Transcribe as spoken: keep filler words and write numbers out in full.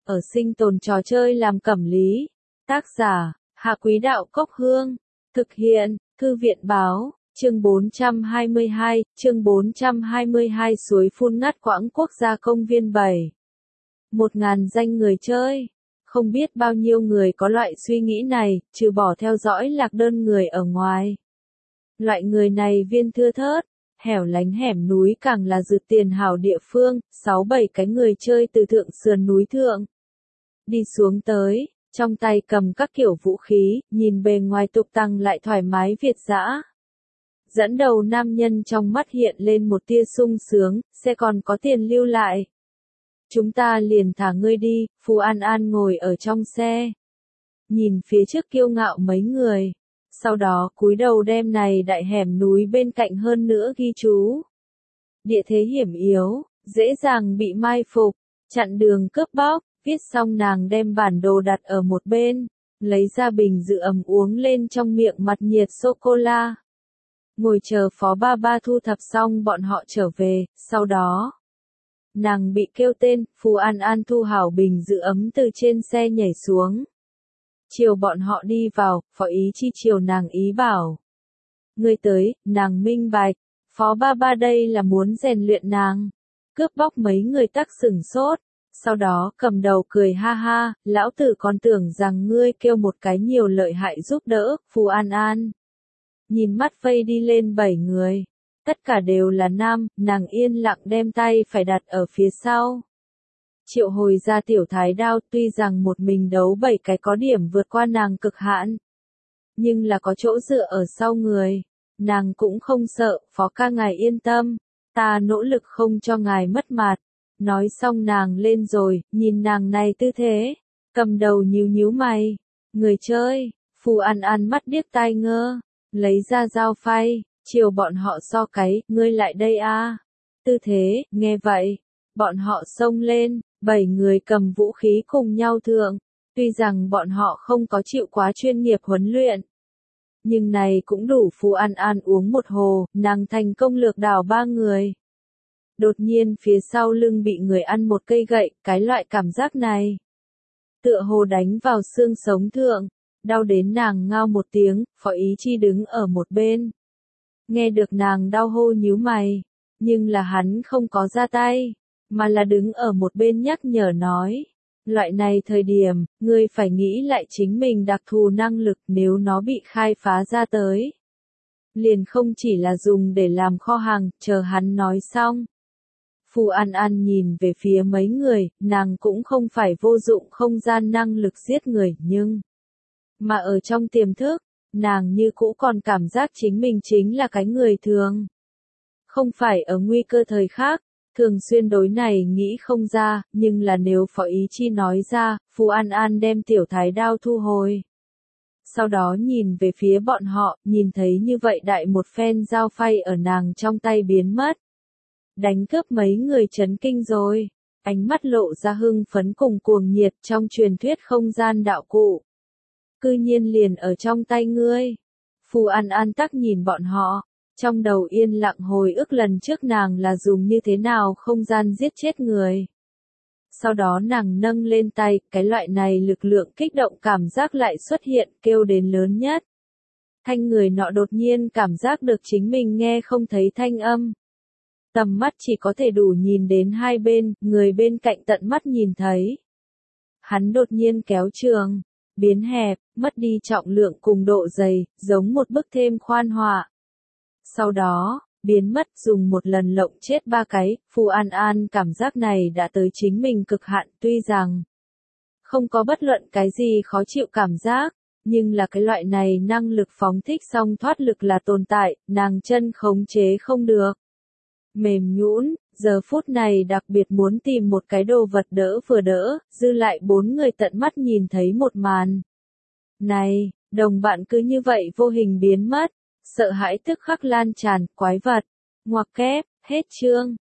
ở sinh tồn trò chơi làm cẩm lý. Tác giả, Hạ Quý Đạo Cốc Hương. Thực hiện, Thư viện Báo, chương bốn trăm hai mươi hai, chương bốn trăm hai mươi hai suối phun ngắt quãng quốc gia công viên bảy. Một ngàn danh người chơi. Không biết bao nhiêu người có loại suy nghĩ này, trừ bỏ theo dõi lạc đơn người ở ngoài. Loại người này viên thưa thớt, hẻo lánh hẻm núi càng là rượt tiền hảo địa phương, sáu bảy cái người chơi từ thượng sườn núi thượng. Đi xuống tới, trong tay cầm các kiểu vũ khí, nhìn bề ngoài tục tăng lại thoải mái Việt dã. Dẫn đầu nam nhân trong mắt hiện lên một tia sung sướng, sẽ còn có tiền lưu lại. Chúng ta liền thả ngươi đi, Phù An An ngồi ở trong xe. Nhìn phía trước kiêu ngạo mấy người. Sau đó cúi đầu đem này đại hẻm núi bên cạnh hơn nữa ghi chú. Địa thế hiểm yếu, dễ dàng bị mai phục, chặn đường cướp bóc, viết xong nàng đem bản đồ đặt ở một bên, lấy ra bình giữ ấm uống lên trong miệng mặt nhiệt sô-cô-la. Ngồi chờ Phó Ba Ba thu thập xong bọn họ trở về, sau đó. Nàng bị kêu tên, Phù An An thu hảo bình giữ ấm từ trên xe nhảy xuống. Chiều bọn họ đi vào, Phó Ý Chi chiều nàng ý bảo. Ngươi tới, nàng minh bạch, Phó Ba Ba đây là muốn rèn luyện nàng. Cướp bóc mấy người tắc sửng sốt, sau đó cầm đầu cười ha ha, lão tử còn tưởng rằng ngươi kêu một cái nhiều lợi hại giúp đỡ, Phù An An. Nhìn mắt vây đi lên bảy người. Tất cả đều là nam, nàng yên lặng đem tay phải đặt ở phía sau. Triệu hồi ra tiểu thái đao tuy rằng một mình đấu bảy cái có điểm vượt qua nàng cực hạn. Nhưng là có chỗ dựa ở sau người. Nàng cũng không sợ, Phó ca ngài yên tâm. Ta nỗ lực không cho ngài mất mặt. Nói xong nàng lên rồi, nhìn nàng này tư thế. Cầm đầu nhíu nhíu mày. Người chơi, Phù An An mắt điếc tai ngơ. Lấy ra dao phay. Chiều bọn họ so cái, ngươi lại đây a. À. Tư thế, nghe vậy, bọn họ xông lên, bảy người cầm vũ khí cùng nhau thượng. Tuy rằng bọn họ không có chịu quá chuyên nghiệp huấn luyện. Nhưng này cũng đủ Phù An An uống một hồ, nàng thành công lược đảo ba người. Đột nhiên phía sau lưng bị người ăn một cây gậy, cái loại cảm giác này. Tựa hồ đánh vào xương sống thượng, đau đến nàng ngao một tiếng, Phó Ý Chi đứng ở một bên. Nghe được nàng đau hô nhíu mày, nhưng là hắn không có ra tay, mà là đứng ở một bên nhắc nhở nói. Loại này thời điểm, ngươi phải nghĩ lại chính mình đặc thù năng lực nếu nó bị khai phá ra tới. Liền không chỉ là dùng để làm kho hàng, chờ hắn nói xong. Phù An An nhìn về phía mấy người, nàng cũng không phải vô dụng không gian năng lực giết người nhưng, mà ở trong tiềm thức, nàng như cũ còn cảm giác chính mình chính là cái người thường. Không phải ở nguy cơ thời khác, thường xuyên đối này nghĩ không ra, nhưng là nếu Phó Ý Chi nói ra, Phù An An đem tiểu thái đao thu hồi. Sau đó nhìn về phía bọn họ, nhìn thấy như vậy đại một phen dao phay ở nàng trong tay biến mất. Đánh cướp mấy người chấn kinh rồi, ánh mắt lộ ra hưng phấn cùng cuồng nhiệt trong truyền thuyết không gian đạo cụ. Cư nhiên liền ở trong tay ngươi. Phù An An tắc nhìn bọn họ, trong đầu yên lặng hồi ức lần trước nàng là dùng như thế nào không gian giết chết người. Sau đó nàng nâng lên tay, cái loại này lực lượng kích động cảm giác lại xuất hiện, kêu đến lớn nhất. Thanh người nọ đột nhiên cảm giác được chính mình nghe không thấy thanh âm. Tầm mắt chỉ có thể đủ nhìn đến hai bên, người bên cạnh tận mắt nhìn thấy. Hắn đột nhiên kéo trường, biến hẹp, mất đi trọng lượng cùng độ dày, giống một bức thêm khoan họa. Sau đó, biến mất dùng một lần lộng chết ba cái, Phù An An cảm giác này đã tới chính mình cực hạn tuy rằng không có bất luận cái gì khó chịu cảm giác, nhưng là cái loại này năng lực phóng thích song thoát lực là tồn tại, nàng chân khống chế không được. Mềm nhũn, giờ phút này đặc biệt muốn tìm một cái đồ vật đỡ vừa đỡ, dư lại bốn người tận mắt nhìn thấy một màn. Này, đồng bạn cứ như vậy vô hình biến mất, sợ hãi tức khắc lan tràn, quái vật, ngoặc kép, hết chương.